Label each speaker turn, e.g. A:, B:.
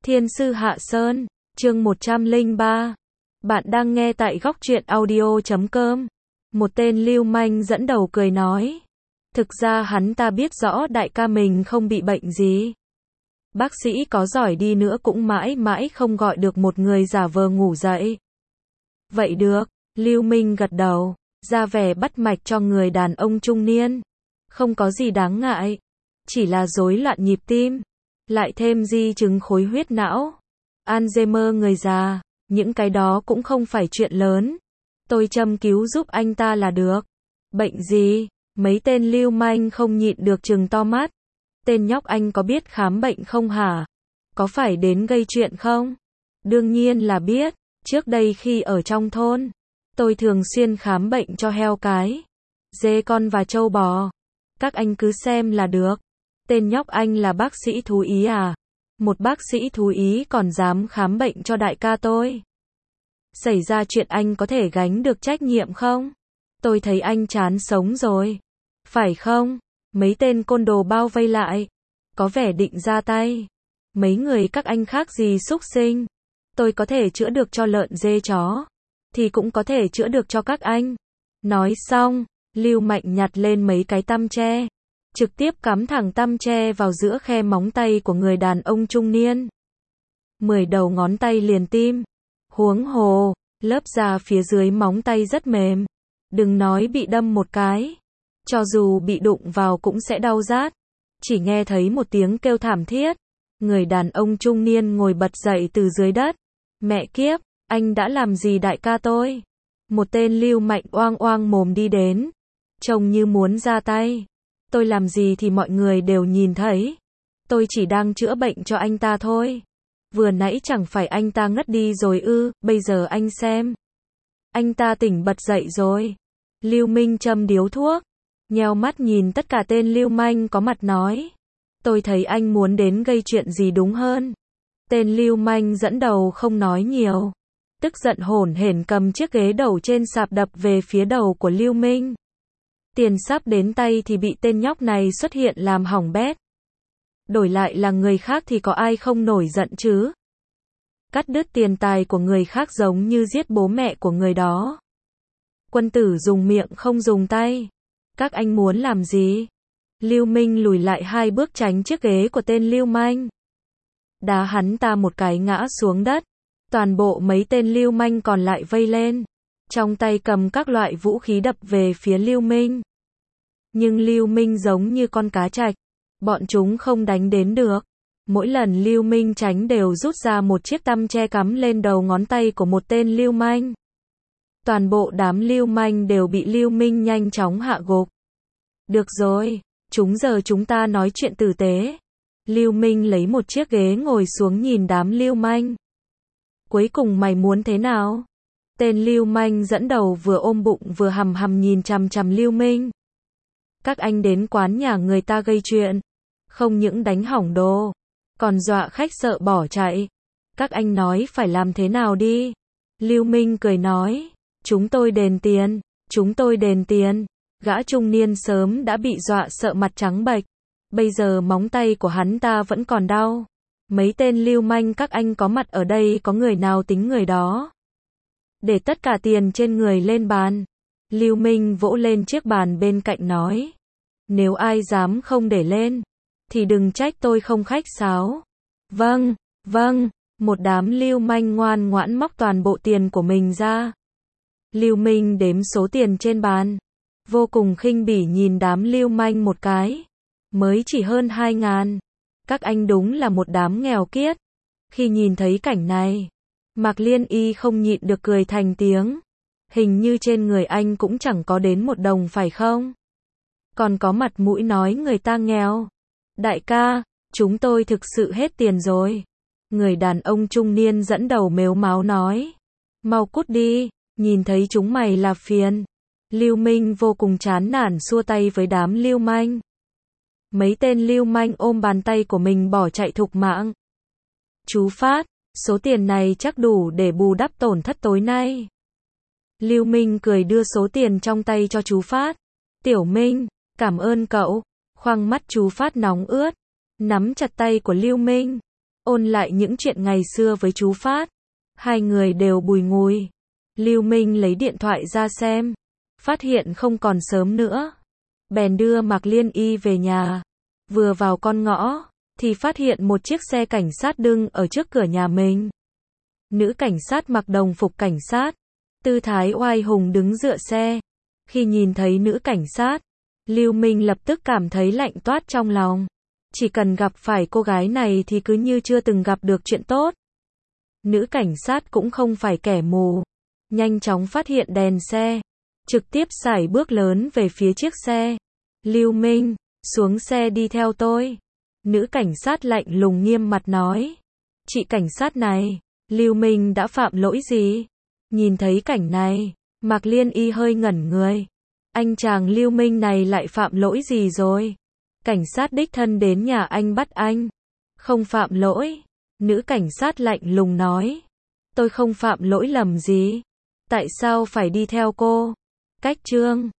A: Thiên sư Hạ Sơn, chương 103. Bạn đang nghe tại góc truyện audio.com. Một tên lưu manh dẫn đầu cười nói. Thực ra hắn ta biết rõ đại ca mình không bị bệnh gì. Bác sĩ có giỏi đi nữa cũng mãi mãi không gọi được một người giả vờ ngủ dậy. Vậy được, Lưu Minh gật đầu, ra vẻ bắt mạch cho người đàn ông trung niên. Không có gì đáng ngại, chỉ là rối loạn nhịp tim, lại thêm di chứng khối huyết não, Alzheimer người già, những cái đó cũng không phải chuyện lớn. Tôi châm cứu giúp anh ta là được. Bệnh gì? Mấy tên lưu manh không nhịn được trừng to mắt. Tên nhóc anh có biết khám bệnh không hả? Có phải đến gây chuyện không? Đương nhiên là biết, trước đây khi ở trong thôn, tôi thường xuyên khám bệnh cho heo cái, dê con và trâu bò. Các anh cứ xem là được. Tên nhóc anh là bác sĩ thú y à? Một bác sĩ thú y còn dám khám bệnh cho đại ca tôi. Xảy ra chuyện anh có thể gánh được trách nhiệm không? Tôi thấy anh chán sống rồi. Phải không? Mấy tên côn đồ bao vây lại, có vẻ định ra tay. Mấy người các anh khác gì súc sinh. Tôi có thể chữa được cho lợn dê chó, thì cũng có thể chữa được cho các anh. Nói xong, Lưu Mạnh nhặt lên mấy cái tăm tre, trực tiếp cắm thẳng tăm tre vào giữa khe móng tay của người đàn ông trung niên. 10 đầu ngón tay liền tim. Huống hồ, lớp da phía dưới móng tay rất mềm. Đừng nói bị đâm một cái, cho dù bị đụng vào cũng sẽ đau rát. Chỉ nghe thấy một tiếng kêu thảm thiết. Người đàn ông trung niên ngồi bật dậy từ dưới đất. Mẹ kiếp, anh đã làm gì đại ca tôi? Một tên Lưu Mạnh oang oang mồm đi đến, trông như muốn ra tay. Tôi làm gì thì mọi người đều nhìn thấy. Tôi chỉ đang chữa bệnh cho anh ta thôi. Vừa nãy chẳng phải anh ta ngất đi rồi ư? Bây giờ anh xem. Anh ta tỉnh bật dậy rồi. Lưu Minh châm điếu thuốc, nheo mắt nhìn tất cả tên lưu manh có mặt nói. Tôi thấy anh muốn đến gây chuyện gì đúng hơn. Tên lưu manh dẫn đầu không nói nhiều, tức giận hổn hển cầm chiếc ghế đầu trên sạp đập về phía đầu của Lưu Minh. Tiền sắp đến tay thì bị tên nhóc này xuất hiện làm hỏng bét. Đổi lại là người khác thì có ai không nổi giận chứ? Cắt đứt tiền tài của người khác giống như giết bố mẹ của người đó. Quân tử dùng miệng không dùng tay. Các anh muốn làm gì? Lưu Minh lùi lại 2 bước tránh chiếc ghế của tên lưu manh. Đá hắn ta một cái ngã xuống đất. Toàn bộ mấy tên lưu manh còn lại vây lên, trong tay cầm các loại vũ khí đập về phía Lưu Minh. Nhưng Lưu Minh giống như con cá trạch, bọn chúng không đánh đến được. Mỗi lần Lưu Minh tránh đều rút ra một chiếc tăm tre cắm lên đầu ngón tay của một tên lưu manh. Toàn bộ đám lưu manh đều bị Lưu Minh nhanh chóng hạ gục. Được rồi, giờ chúng ta nói chuyện tử tế. Lưu Minh lấy một chiếc ghế ngồi xuống nhìn đám lưu manh. Cuối cùng mày muốn thế nào? Tên lưu manh dẫn đầu vừa ôm bụng vừa hầm hầm nhìn chằm chằm Lưu Minh. Các anh đến quán nhà người ta gây chuyện, không những đánh hỏng đồ, còn dọa khách sợ bỏ chạy. Các anh nói phải làm thế nào đi? Lưu Minh cười nói, chúng tôi đền tiền, chúng tôi đền tiền. Gã trung niên sớm đã bị dọa sợ mặt trắng bệch, bây giờ móng tay của hắn ta vẫn còn đau. Mấy tên lưu manh các anh có mặt ở đây có người nào tính người đó? Để tất cả tiền trên người lên bàn. Lưu Minh vỗ lên chiếc bàn bên cạnh nói. Nếu ai dám không để lên, thì đừng trách tôi không khách sáo. Vâng, vâng, một đám lưu manh ngoan ngoãn móc toàn bộ tiền của mình ra. Lưu Minh đếm số tiền trên bàn, vô cùng khinh bỉ nhìn đám lưu manh một cái. Mới chỉ hơn 2.000. Các anh đúng là một đám nghèo kiết. Khi nhìn thấy cảnh này, Mạc Liên Y không nhịn được cười thành tiếng. Hình như trên người anh cũng chẳng có đến 1 đồng phải không? Còn có mặt mũi nói người ta nghèo. Đại ca, chúng tôi thực sự hết tiền rồi. Người đàn ông trung niên dẫn đầu mếu máo nói. Mau cút đi, nhìn thấy chúng mày là phiền. Lưu Minh vô cùng chán nản xua tay với đám lưu manh. Mấy tên lưu manh ôm bàn tay của mình bỏ chạy thục mạng. Chú Phát, số tiền này chắc đủ để bù đắp tổn thất tối nay. Lưu Minh cười đưa số tiền trong tay cho chú Phát. Tiểu Minh, cảm ơn cậu. Khoang mắt chú Phát nóng ướt, nắm chặt tay của Lưu Minh. ôn lại những chuyện ngày xưa với chú Phát. Hai người đều bùi ngùi. Lưu Minh lấy điện thoại ra xem, phát hiện không còn sớm nữa. Bèn đưa Mạc Liên Y về nhà. Vừa vào con ngõ, thì phát hiện một chiếc xe cảnh sát đưng ở trước cửa nhà mình. Nữ cảnh sát mặc đồng phục cảnh sát, tư thái oai hùng đứng dựa xe. Khi nhìn thấy nữ cảnh sát, Lưu Minh lập tức cảm thấy lạnh toát trong lòng. Chỉ cần gặp phải cô gái này thì cứ như chưa từng gặp được chuyện tốt. Nữ cảnh sát cũng không phải kẻ mù, nhanh chóng phát hiện đèn xe, trực tiếp sải bước lớn về phía chiếc xe. Lưu Minh, xuống xe đi theo tôi. Nữ cảnh sát lạnh lùng nghiêm mặt nói. Chị cảnh sát này, Lưu Minh đã phạm lỗi gì? Nhìn thấy cảnh này, Mạc Liên Y hơi ngẩn người. Anh chàng Lưu Minh này lại phạm lỗi gì rồi? Cảnh sát đích thân đến nhà anh bắt anh. Không phạm lỗi. Nữ cảnh sát lạnh lùng nói. Tôi không phạm lỗi lầm gì. Tại sao phải đi theo cô? Cách chương